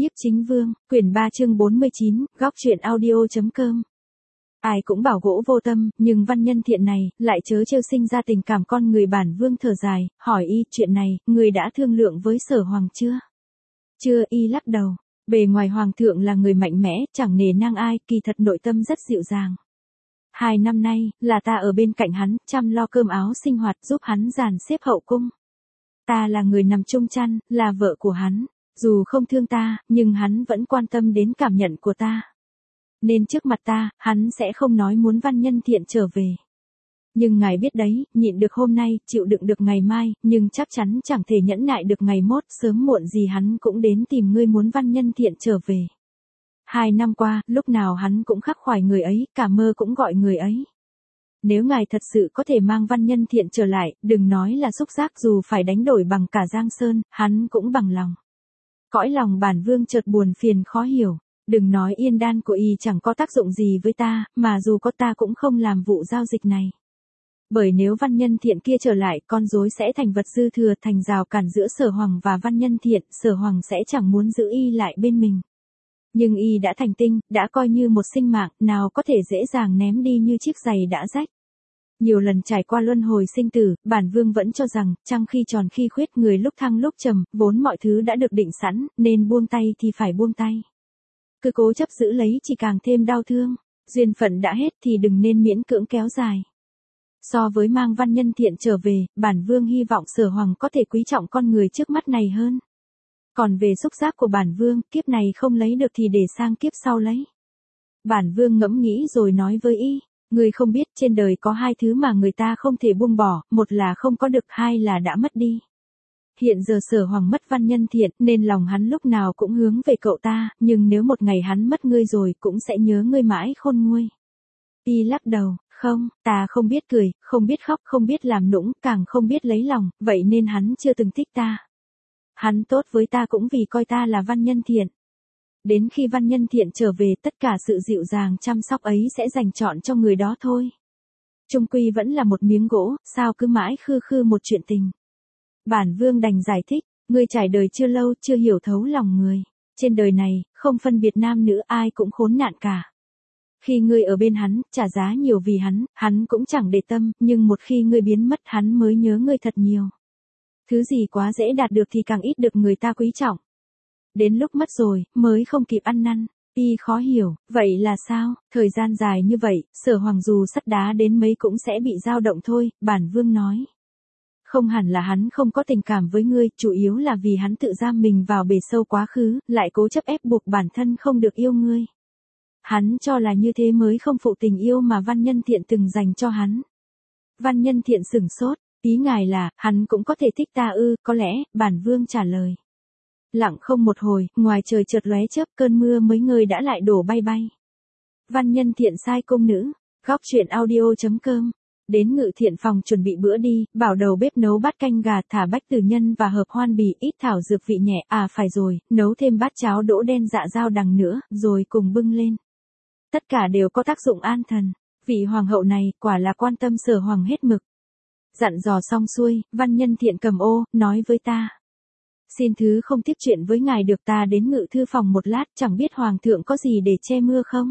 Nhiếp Chính Vương, quyển 3 chương 49, góc truyện audio.com. Ai cũng bảo gỗ vô tâm, nhưng văn nhân thiện này, lại chớ trêu sinh ra tình cảm con người. Bản Vương thở dài, hỏi y, chuyện này, người đã thương lượng với Sở Hoàng chưa? Chưa. Y lắc đầu. Bề ngoài Hoàng thượng là người mạnh mẽ, chẳng nề nang ai, kỳ thật nội tâm rất dịu dàng. 2 năm nay, là ta ở bên cạnh hắn, chăm lo cơm áo sinh hoạt, giúp hắn dàn xếp hậu cung. Ta là người nằm chung chăn, là vợ của hắn. Dù không thương ta, nhưng hắn vẫn quan tâm đến cảm nhận của ta. Nên trước mặt ta, hắn sẽ không nói muốn văn nhân thiện trở về. Nhưng ngài biết đấy, nhịn được hôm nay, chịu đựng được ngày mai, nhưng chắc chắn chẳng thể nhẫn nại được ngày mốt, sớm muộn gì hắn cũng đến tìm ngươi muốn văn nhân thiện trở về. 2 năm qua, lúc nào hắn cũng khắc khoải người ấy, cả mơ cũng gọi người ấy. Nếu ngài thật sự có thể mang văn nhân thiện trở lại, đừng nói là xúc giác, dù phải đánh đổi bằng cả Giang Sơn, hắn cũng bằng lòng. Cõi lòng Bản Vương chợt buồn phiền khó hiểu. Đừng nói yên đan của y chẳng có tác dụng gì với ta, mà dù có ta cũng không làm vụ giao dịch này. Bởi nếu văn nhân thiện kia trở lại, con rối sẽ thành vật dư thừa, thành rào cản giữa Sở Hoàng và văn nhân thiện, Sở Hoàng sẽ chẳng muốn giữ y lại bên mình. Nhưng y đã thành tinh, đã coi như một sinh mạng, nào có thể dễ dàng ném đi như chiếc giày đã rách. Nhiều lần trải qua luân hồi sinh tử, Bản Vương vẫn cho rằng, trăng khi tròn khi khuyết, người lúc thăng lúc trầm, vốn mọi thứ đã được định sẵn, nên buông tay thì phải buông tay. Cứ cố chấp giữ lấy chỉ càng thêm đau thương, duyên phận đã hết thì đừng nên miễn cưỡng kéo dài. So với mang văn nhân thiện trở về, Bản Vương hy vọng Sở Hoàng có thể quý trọng con người trước mắt này hơn. Còn về xúc giác của Bản Vương, kiếp này không lấy được thì để sang kiếp sau lấy. Bản Vương ngẫm nghĩ rồi nói với y, người không biết trên đời có 2 thứ mà người ta không thể buông bỏ, một là không có được, 2 là đã mất đi. Hiện giờ Sở Hoàng mất văn nhân thiện, nên lòng hắn lúc nào cũng hướng về cậu ta, nhưng nếu một ngày hắn mất ngươi rồi, cũng sẽ nhớ ngươi mãi khôn nguôi. Y lắc đầu, không, ta không biết cười, không biết khóc, không biết làm nũng, càng không biết lấy lòng, vậy nên hắn chưa từng thích ta. Hắn tốt với ta cũng vì coi ta là văn nhân thiện. Đến khi văn nhân thiện trở về, tất cả sự dịu dàng chăm sóc ấy sẽ dành trọn cho người đó thôi. Chung quy vẫn là một miếng gỗ, sao cứ mãi khư khư một chuyện tình. Bản Vương đành giải thích, ngươi trải đời chưa lâu, chưa hiểu thấu lòng người. Trên đời này, không phân biệt nam nữ, ai cũng khốn nạn cả. Khi ngươi ở bên hắn, trả giá nhiều vì hắn cũng chẳng để tâm, nhưng một khi ngươi biến mất, hắn mới nhớ ngươi thật nhiều. Thứ gì quá dễ đạt được thì càng ít được người ta quý trọng. Đến lúc mất rồi, mới không kịp ăn năn. Y khó hiểu, vậy là sao? Thời gian dài như vậy, Sở Hoàng dù sắt đá đến mấy cũng sẽ bị dao động thôi, Bản Vương nói. Không hẳn là hắn không có tình cảm với ngươi, chủ yếu là vì hắn tự giam mình vào bể sâu quá khứ, lại cố chấp ép buộc bản thân không được yêu ngươi. Hắn cho là như thế mới không phụ tình yêu mà văn nhân thiện từng dành cho hắn. Văn nhân thiện sửng sốt, ý ngài là, hắn cũng có thể thích ta ư? Có lẽ, Bản Vương trả lời. Lặng không một hồi, ngoài trời chợt lóe chớp, cơn mưa mới ngơi đã lại đổ bay bay. Văn nhân thiện sai cung nữ, góc truyện audio.com. Đến Ngự Thiện phòng chuẩn bị bữa đi, bảo đầu bếp nấu bát canh gà, thả bách tử nhân và hợp hoan bì, ít thảo dược vị nhẹ, phải rồi, nấu thêm bát cháo đỗ đen dạ dao đằng nữa, rồi cùng bưng lên. Tất cả đều có tác dụng an thần. Vị hoàng hậu này, quả là quan tâm Sở Hoàng hết mực. Dặn dò xong xuôi, văn nhân thiện cầm ô, nói với ta. Xin thứ không tiếp chuyện với ngài được, ta đến Ngự thư phòng một lát, chẳng biết Hoàng thượng có gì để che mưa không?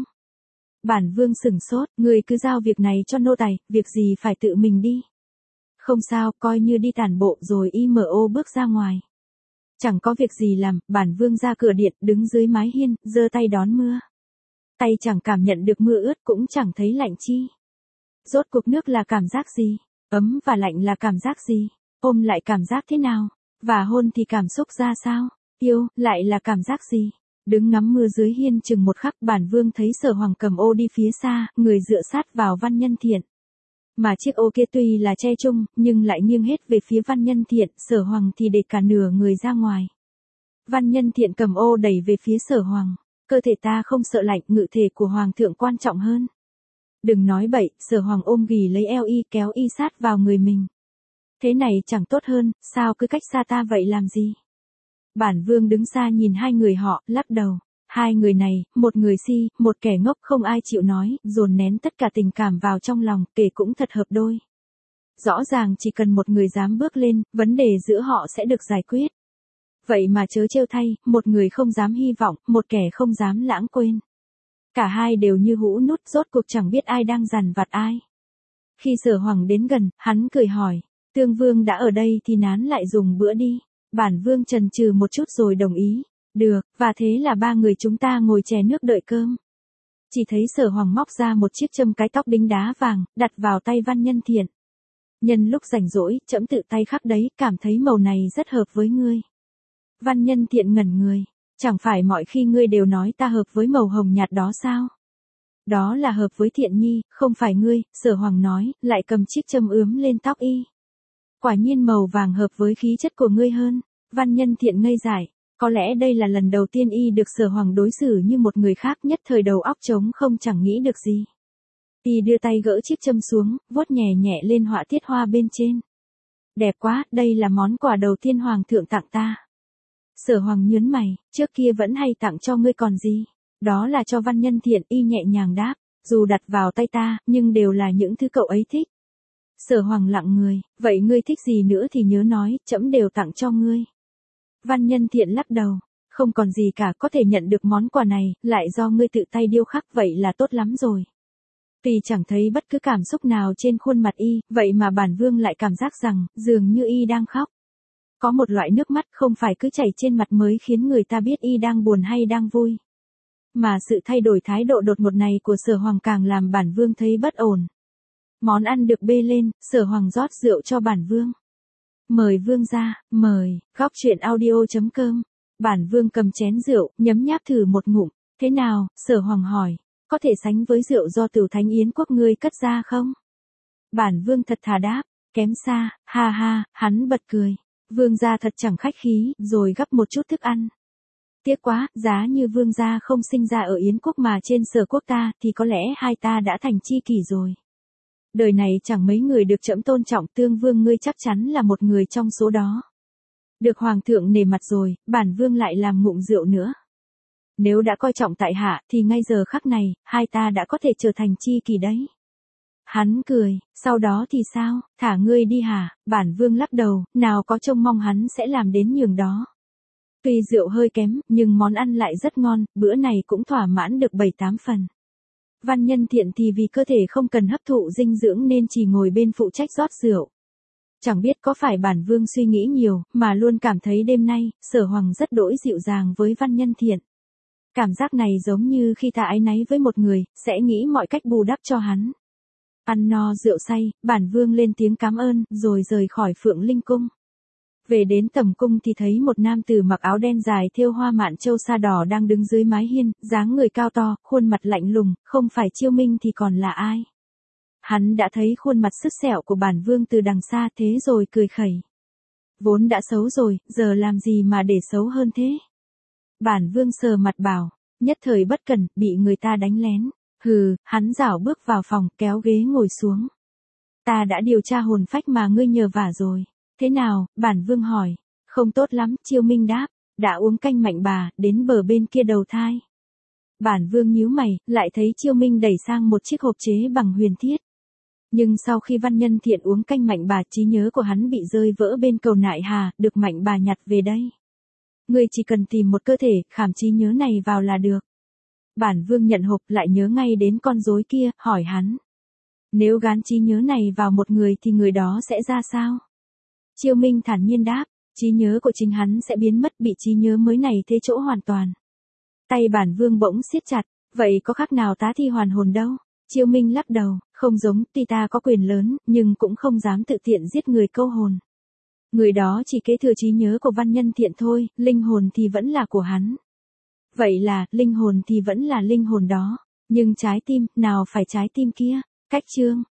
Bản Vương sửng sốt, người cứ giao việc này cho nô tài, việc gì phải tự mình đi. Không sao, coi như đi tản bộ rồi. Y mở ô bước ra ngoài. Chẳng có việc gì làm, Bản Vương ra cửa điện, đứng dưới mái hiên, giơ tay đón mưa. Tay chẳng cảm nhận được mưa ướt, cũng chẳng thấy lạnh chi. Rốt cuộc nước là cảm giác gì? Ấm và lạnh là cảm giác gì? Ôm lại cảm giác thế nào? Và hôn thì cảm xúc ra sao? Yêu, lại là cảm giác gì? Đứng ngắm mưa dưới hiên chừng một khắc, Bản Vương thấy Sở Hoàng cầm ô đi phía xa, người dựa sát vào văn nhân thiện. Mà chiếc ô kia tuy là che chung, nhưng lại nghiêng hết về phía văn nhân thiện, Sở Hoàng thì để cả nửa người ra ngoài. Văn nhân thiện cầm ô đẩy về phía Sở Hoàng. Cơ thể ta không sợ lạnh, ngự thể của Hoàng thượng quan trọng hơn. Đừng nói bậy, Sở Hoàng ôm ghì lấy eo y, kéo y sát vào người mình. Thế này chẳng tốt hơn, sao cứ cách xa ta vậy làm gì? Bản Vương đứng xa nhìn 2 người họ, lắc đầu. 2 người này, một người si, một kẻ ngốc, không ai chịu nói, dồn nén tất cả tình cảm vào trong lòng, kể cũng thật hợp đôi. Rõ ràng chỉ cần một người dám bước lên, vấn đề giữa họ sẽ được giải quyết. Vậy mà trớ trêu thay, một người không dám hy vọng, một kẻ không dám lãng quên. Cả hai đều như hũ nút, rốt cuộc chẳng biết ai đang dằn vặt ai. Khi Sở Hoàng đến gần, hắn cười hỏi, Tương Vương đã ở đây thì nán lại dùng bữa đi. Bản Vương chần chừ một chút rồi đồng ý. Được, và thế là ba người chúng ta ngồi chè nước đợi cơm. Chỉ thấy Sở Hoàng móc ra một chiếc châm cái tóc đính đá vàng, đặt vào tay Văn Nhân Thiện. Nhân lúc rảnh rỗi, trẫm tự tay khắc đấy, cảm thấy màu này rất hợp với ngươi. Văn Nhân Thiện ngẩn người, chẳng phải mọi khi ngươi đều nói ta hợp với màu hồng nhạt đó sao? Đó là hợp với Thiện Nhi, không phải ngươi, Sở Hoàng nói, lại cầm chiếc châm ướm lên tóc y. Quả nhiên màu vàng hợp với khí chất của ngươi hơn. Văn Nhân Thiện ngây dại, có lẽ đây là lần đầu tiên y được Sở Hoàng đối xử như một người khác, nhất thời đầu óc trống không chẳng nghĩ được gì. Y đưa tay gỡ chiếc châm xuống, vuốt nhẹ nhẹ lên họa tiết hoa bên trên. Đẹp quá, đây là món quà đầu tiên Hoàng thượng tặng ta. Sở Hoàng nhớn mày, trước kia vẫn hay tặng cho ngươi còn gì. Đó là cho Văn Nhân Thiện, y nhẹ nhàng đáp, dù đặt vào tay ta, nhưng đều là những thứ cậu ấy thích. Sở Hoàng lặng người, vậy ngươi thích gì nữa thì nhớ nói, trẫm đều tặng cho ngươi. Văn Nhân Thiện lắc đầu, không còn gì cả, có thể nhận được món quà này, lại do ngươi tự tay điêu khắc, vậy là tốt lắm rồi. Tuy chẳng thấy bất cứ cảm xúc nào trên khuôn mặt y, vậy mà bản Vương lại cảm giác rằng, dường như y đang khóc. Có một loại nước mắt không phải cứ chảy trên mặt mới khiến người ta biết y đang buồn hay đang vui. Mà sự thay đổi thái độ đột ngột này của Sở Hoàng càng làm bản Vương thấy bất ổn. Món ăn được bê lên, Sở Hoàng rót rượu cho bản Vương. Mời Vương ra, mời, góc chuyện audio.com. Bản Vương cầm chén rượu, nhấm nháp thử một ngụm. Thế nào, Sở Hoàng hỏi, có thể sánh với rượu do Tửu Thánh Yến quốc ngươi cất ra không? Bản Vương thật thà đáp, kém xa, ha ha, hắn bật cười. Vương gia thật chẳng khách khí, rồi gắp một chút thức ăn. Tiếc quá, giá như Vương gia không sinh ra ở Yến quốc mà trên Sở quốc ta, thì có lẽ hai ta đã thành tri kỷ rồi. Đời này chẳng mấy người được trẫm tôn trọng, Tương Vương ngươi chắc chắn là một người trong số đó. Được Hoàng thượng nể mặt rồi, bản Vương lại làm ngụm rượu nữa. Nếu đã coi trọng tại hạ, thì ngay giờ khắc này, hai ta đã có thể trở thành tri kỷ đấy. Hắn cười, sau đó thì sao, thả ngươi đi hả? Bản Vương lắc đầu, nào có trông mong hắn sẽ làm đến nhường đó. Tuy rượu hơi kém, nhưng món ăn lại rất ngon, bữa này cũng thỏa mãn được 7-8 phần. Văn Nhân Thiện thì vì cơ thể không cần hấp thụ dinh dưỡng nên chỉ ngồi bên phụ trách rót rượu. Chẳng biết có phải bản Vương suy nghĩ nhiều, mà luôn cảm thấy đêm nay, Sở Hoàng rất đỗi dịu dàng với Văn Nhân Thiện. Cảm giác này giống như khi ta áy náy với một người, sẽ nghĩ mọi cách bù đắp cho hắn. Ăn no rượu say, bản Vương lên tiếng cảm ơn, rồi rời khỏi Phượng Linh Cung. Về đến tầm cung thì thấy một nam tử mặc áo đen dài thêu hoa mạn châu sa đỏ đang đứng dưới mái hiên, dáng người cao to, khuôn mặt lạnh lùng, không phải Chiêu Minh thì còn là ai. Hắn đã thấy khuôn mặt sứt sẹo của bản Vương từ đằng xa, thế rồi cười khẩy. Vốn đã xấu rồi, giờ làm gì mà để xấu hơn thế? Bản Vương sờ mặt bảo, nhất thời bất cẩn, bị người ta đánh lén. Hừ, hắn rảo bước vào phòng, kéo ghế ngồi xuống. Ta đã điều tra hồn phách mà ngươi nhờ vả rồi. Thế nào, bản Vương hỏi. Không tốt lắm, Chiêu Minh đáp. Đã uống canh mạnh bà, đến bờ bên kia đầu thai. Bản Vương nhíu mày, lại thấy Chiêu Minh đẩy sang một chiếc hộp chế bằng huyền thiết. Nhưng sau khi Văn Nhân Thiện uống canh mạnh bà, trí nhớ của hắn bị rơi vỡ bên cầu Nại Hà, được mạnh bà nhặt về đây. Ngươi chỉ cần tìm một cơ thể, khảm trí nhớ này vào là được. Bản Vương nhận hộp, lại nhớ ngay đến con rối kia, hỏi hắn. Nếu gán trí nhớ này vào một người thì người đó sẽ ra sao? Chiêu Minh thản nhiên đáp, trí nhớ của chính hắn sẽ biến mất, bị trí nhớ mới này thế chỗ hoàn toàn. Tay bản Vương bỗng siết chặt, vậy có khác nào tá thi hoàn hồn đâu? Chiêu Minh lắc đầu, không giống, tuy ta có quyền lớn, nhưng cũng không dám tự tiện giết người câu hồn. Người đó chỉ kế thừa trí nhớ của Văn Nhân Thiện thôi, linh hồn thì vẫn là của hắn. Vậy là, linh hồn thì vẫn là linh hồn đó, nhưng trái tim, nào phải trái tim kia? Cách chương